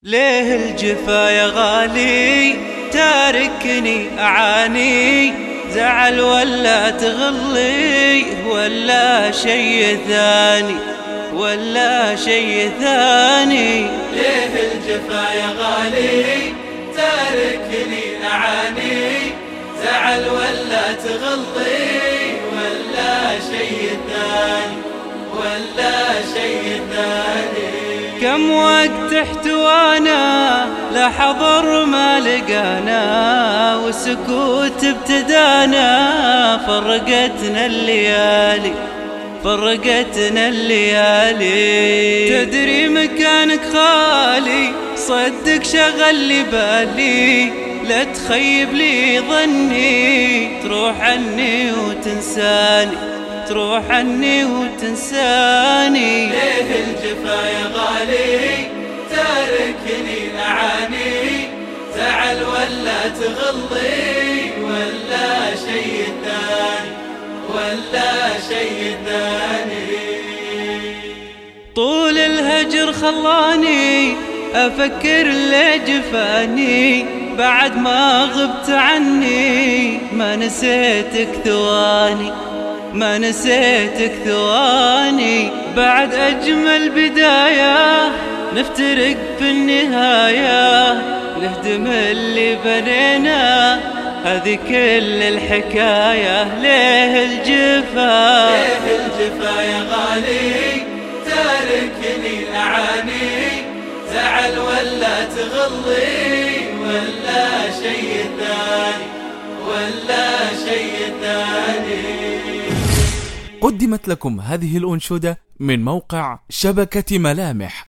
ليه الجفا يا غالي تاركني أعاني؟ زعل ولا تغلي ولا شي ثاني ولا شي ثاني؟ ليه الجفا يا غالي تاركني أعاني؟ زعل ولا تغلي ولا شي ثاني ولا شي ثاني؟ كم وقت احتوانا لا حضر ما لقانا والسكوت ابتدانا فرقتنا الليالي فرقتنا الليالي. تدري مكانك خالي صدق شغل لي بالي لا تخيب لي ظني تروح عني وتنساني تروح عني وتنساني. ليه الجفا يا غالي تاركني أعاني؟ زعل ولا تغلي ولا شي ثاني ولا شي ثاني؟ طول الهجر خلاني أفكر ليه جفاني بعد ما غبت عني ما نسيتك ثواني ما نسيتك ثواني. بعد أجمل بداية نفترق في النهاية نهدم اللي بنينا هذه كل الحكاية. ليه الجفا ليه الجفا يا غالي تاركني أعاني؟ زعل ولا تغلي ولا شي ثاني ولا شي ثاني؟ قدمت لكم هذه الأنشودة من موقع شبكة ملامح.